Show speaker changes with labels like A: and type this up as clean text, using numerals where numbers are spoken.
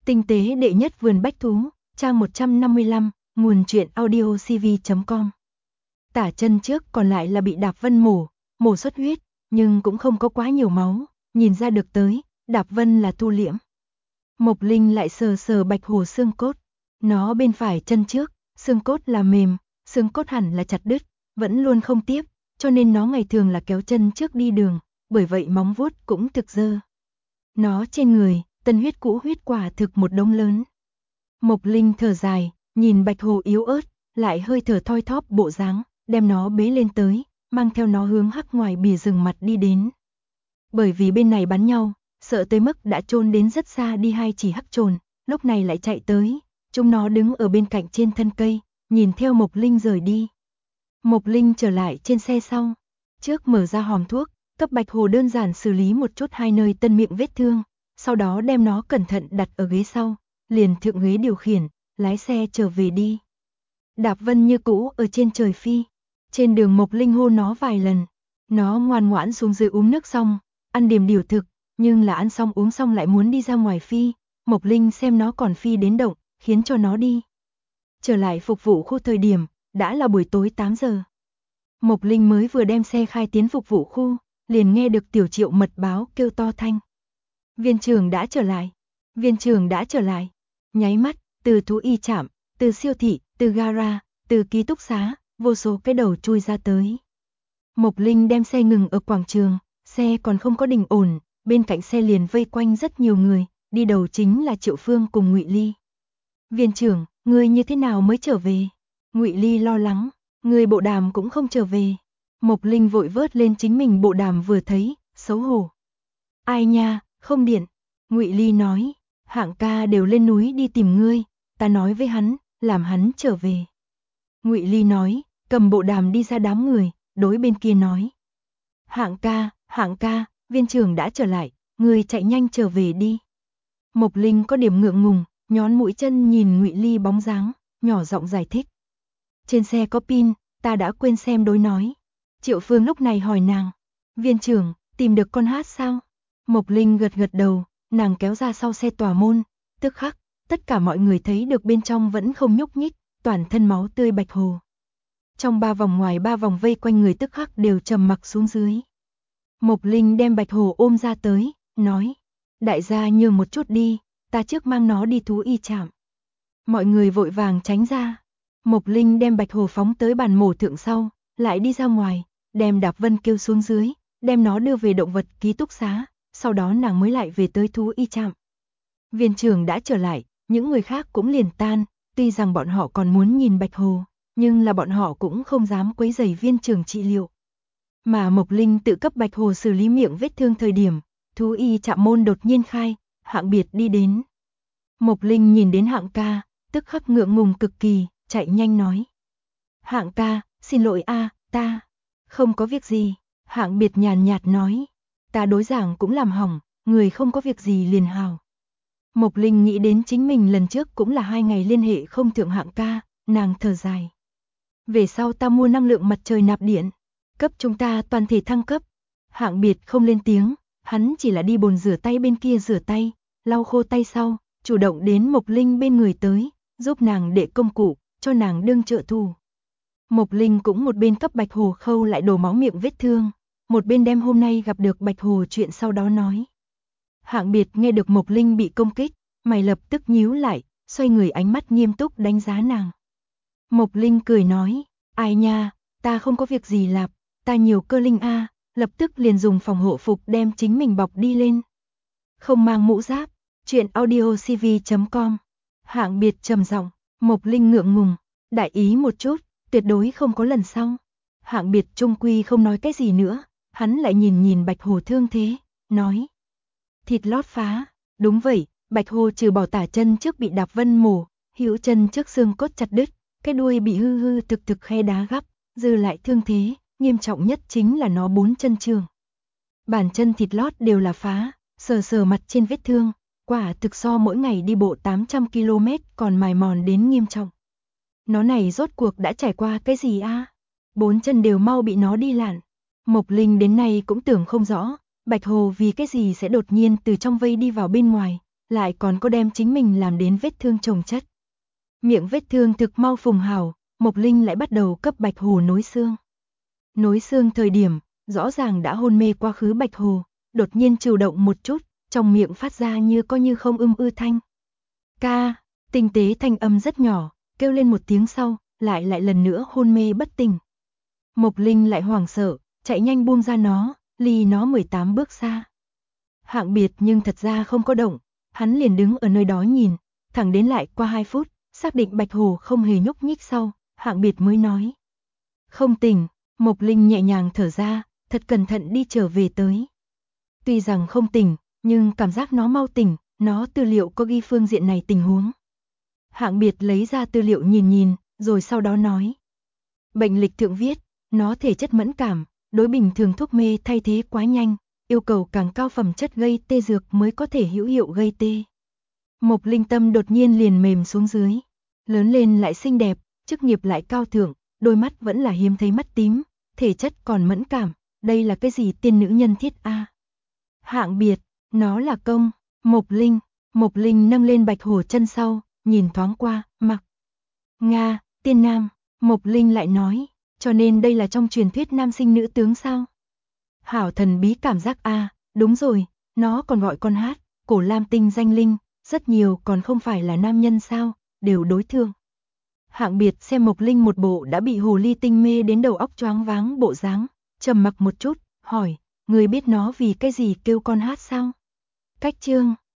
A: Tinh tế đệ nhất vườn bách thú, trang 155, nguồn truyện audiocv.com. Tả chân trước còn lại là bị Đạp Vân mổ xuất huyết, nhưng cũng không có quá nhiều máu, nhìn ra được tới, Đạp Vân là thu liễm. Mộc Linh lại sờ sờ Bạch Hồ xương cốt, nó bên phải chân trước, xương cốt là mềm, xương cốt hẳn là chặt đứt, vẫn luôn không tiếp, cho nên nó ngày thường là kéo chân trước đi đường, bởi vậy móng vuốt cũng thực dơ. Nó trên người, tân huyết cũ huyết quả thực một đống lớn. Mộc Linh thở dài, nhìn Bạch Hồ yếu ớt, lại hơi thở thoi thóp bộ dáng, đem nó bế lên tới, mang theo nó hướng hắc ngoài bìa rừng mặt đi đến. Bởi vì bên này bắn nhau, sợ tới mức đã chôn đến rất xa đi hai chỉ hắc trồn, lúc này lại chạy tới, chúng nó đứng ở bên cạnh trên thân cây, nhìn theo Mộc Linh rời đi. Mộc Linh trở lại trên xe sau, trước mở ra hòm thuốc, cấp Bạch Hồ đơn giản xử lý một chút hai nơi tân miệng vết thương, sau đó đem nó cẩn thận đặt ở ghế sau, liền thượng ghế điều khiển, lái xe trở về đi. Đạp Vân như cũ ở trên trời phi, trên đường Mộc Linh hô nó vài lần, nó ngoan ngoãn xuống dưới uống nước xong, ăn điểm điều thực, nhưng là ăn xong uống xong lại muốn đi ra ngoài phi, Mộc Linh xem nó còn phi đến động, khiến cho nó đi. Trở lại phục vụ khu thời điểm, đã là buổi tối 8 giờ. Mộc Linh mới vừa đem xe khai tiến phục vụ khu, liền nghe được Tiểu Triệu mật báo kêu to thanh. Viên trưởng đã trở lại, viên trưởng đã trở lại. Nháy mắt, từ thú y trạm, từ siêu thị, từ gara, từ ký túc xá, vô số cái đầu chui ra tới. Mộc Linh đem xe ngừng ở quảng trường, xe còn không có đình ổn, bên cạnh xe liền vây quanh rất nhiều người, đi đầu chính là Triệu Phương cùng Ngụy Ly. Viên trưởng, ngươi như thế nào mới trở về? Ngụy Ly lo lắng, người bộ đàm cũng không trở về. Mộc Linh vội vớt lên chính mình bộ đàm vừa thấy, xấu hổ. Ai nha, không điện. Ngụy Ly nói, Hạng ca đều lên núi đi tìm ngươi, ta nói với hắn, làm hắn trở về. Ngụy Ly nói, cầm bộ đàm đi ra đám người, đối bên kia nói. Hạng ca, viên trưởng đã trở lại, ngươi chạy nhanh trở về đi. Mộc Linh có điểm ngượng ngùng, nhón mũi chân nhìn Ngụy Ly bóng dáng, nhỏ giọng giải thích. Trên xe có pin, ta đã quên xem đối nói. Triệu Phương lúc này hỏi nàng, viên trưởng, tìm được con hát sao? Mộc Linh gật gật đầu, nàng kéo ra sau xe tòa môn, tức khắc, tất cả mọi người thấy được bên trong vẫn không nhúc nhích, toàn thân máu tươi Bạch Hồ. Trong 3 vòng ngoài 3 vòng vây quanh người tức khắc đều trầm mặc xuống dưới. Mộc Linh đem Bạch Hồ ôm ra tới, nói, đại gia nhường một chút đi, ta trước mang nó đi thú y trạm. Mọi người vội vàng tránh ra. Mộc Linh đem Bạch Hồ phóng tới bàn mổ thượng sau, lại đi ra ngoài, đem Đạp Vân kêu xuống dưới, đem nó đưa về động vật ký túc xá, sau đó nàng mới lại về tới thú y trạm. Viên trưởng đã trở lại, những người khác cũng liền tan, tuy rằng bọn họ còn muốn nhìn Bạch Hồ, nhưng là bọn họ cũng không dám quấy rầy viên trưởng trị liệu. Mà Mộc Linh tự cấp Bạch Hồ xử lý miệng vết thương thời điểm, thú y trạm môn đột nhiên khai, Hạng Biệt đi đến. Mộc Linh nhìn đến Hạng ca, tức khắc ngượng ngùng cực kỳ, chạy nhanh nói. Hạng ca, xin lỗi ta, không có việc gì. Hạng Biệt nhàn nhạt nói, ta đối giảng cũng làm hỏng, người không có việc gì liền hào. Mộc Linh nghĩ đến chính mình lần trước cũng là 2 ngày liên hệ không thượng Hạng ca, nàng thở dài. Về sau ta mua năng lượng mặt trời nạp điện, cấp chúng ta toàn thể thăng cấp. Hạng Biệt không lên tiếng, hắn chỉ là đi bồn rửa tay bên kia rửa tay, lau khô tay sau, chủ động đến Mộc Linh bên người tới, giúp nàng để công cụ, cho nàng đương trợ thủ. Mộc Linh cũng một bên cấp Bạch Hồ khâu lại đổ máu miệng vết thương, một bên đem hôm nay gặp được Bạch Hồ chuyện sau đó nói. Hạng Biệt nghe được Mộc Linh bị công kích, mày lập tức nhíu lại, xoay người ánh mắt nghiêm túc đánh giá nàng. Mộc Linh cười nói, ai nha, ta không có việc gì lạp, ta nhiều cơ linh lập tức liền dùng phòng hộ phục đem chính mình bọc đi lên. Không mang mũ giáp, chuyện audiocv.com. Hạng Biệt trầm giọng, Mộc Linh ngượng ngùng, đại ý một chút, tuyệt đối không có lần sau. Hạng Biệt trung quy không nói cái gì nữa, hắn lại nhìn Bạch Hồ thương thế, nói. Thịt lót phá, đúng vậy, Bạch Hồ trừ bỏ tả chân trước bị Đạp Vân mổ, hữu chân trước xương cốt chặt đứt, cái đuôi bị hư thực khe đá gắp, dư lại thương thế, nghiêm trọng nhất chính là nó 4 chân trường. Bản chân thịt lót đều là phá, sờ mặt trên vết thương, quả thực so mỗi ngày đi bộ 800 km còn mài mòn đến nghiêm trọng. Nó này rốt cuộc đã trải qua cái gì 4 chân đều mau bị nó đi lạn. Mộc Linh đến nay cũng tưởng không rõ, Bạch Hồ vì cái gì sẽ đột nhiên từ trong vây đi vào bên ngoài, lại còn có đem chính mình làm đến vết thương chồng chất. Miệng vết thương thực mau phùng hào, Mộc Linh lại bắt đầu cấp Bạch Hồ nối xương. Nối xương thời điểm, rõ ràng đã hôn mê quá khứ Bạch Hồ, đột nhiên chịu động một chút, trong miệng phát ra như có như không thanh. Ca, tinh tế thanh âm rất nhỏ, kêu lên một tiếng sau, lại lần nữa hôn mê bất tỉnh. Mộc Linh lại hoảng sợ, chạy nhanh buông ra nó, ly nó 18 bước xa. Hạng Biệt nhưng thật ra không có động, hắn liền đứng ở nơi đó nhìn, thẳng đến lại qua 2 phút, xác định Bạch Hồ không hề nhúc nhích sau, Hạng Biệt mới nói. Không tỉnh, Mộc Linh nhẹ nhàng thở ra, thật cẩn thận đi trở về tới. Tuy rằng không tỉnh, nhưng cảm giác nó mau tỉnh, nó tư liệu có ghi phương diện này tình huống. Hạng Biệt lấy ra tư liệu nhìn, rồi sau đó nói. Bệnh lịch thượng viết, nó thể chất mẫn cảm, đối bình thường thuốc mê thay thế quá nhanh, yêu cầu càng cao phẩm chất gây tê dược mới có thể hữu hiệu gây tê. Mộc Linh tâm đột nhiên liền mềm xuống dưới, lớn lên lại xinh đẹp, chức nghiệp lại cao thượng, đôi mắt vẫn là hiếm thấy mắt tím, thể chất còn mẫn cảm, đây là cái gì tiên nữ nhân thiết a? Hạng Biệt, nó là công, Mộc Linh nâng lên Bạch Hồ chân sau, nhìn thoáng qua, mặc. Nga, tiên nam, Mộc Linh lại nói, cho nên đây là trong truyền thuyết nam sinh nữ tướng sao? Hảo thần bí cảm giác a, đúng rồi, nó còn gọi con hát, cổ lam tinh danh linh, rất nhiều còn không phải là nam nhân sao, đều đối thương. Hạng Biệt xem Mộc Linh một bộ đã bị hồ ly tinh mê đến đầu óc choáng váng bộ dáng, trầm mặc một chút, hỏi, người biết nó vì cái gì kêu con hát sao? Cách chương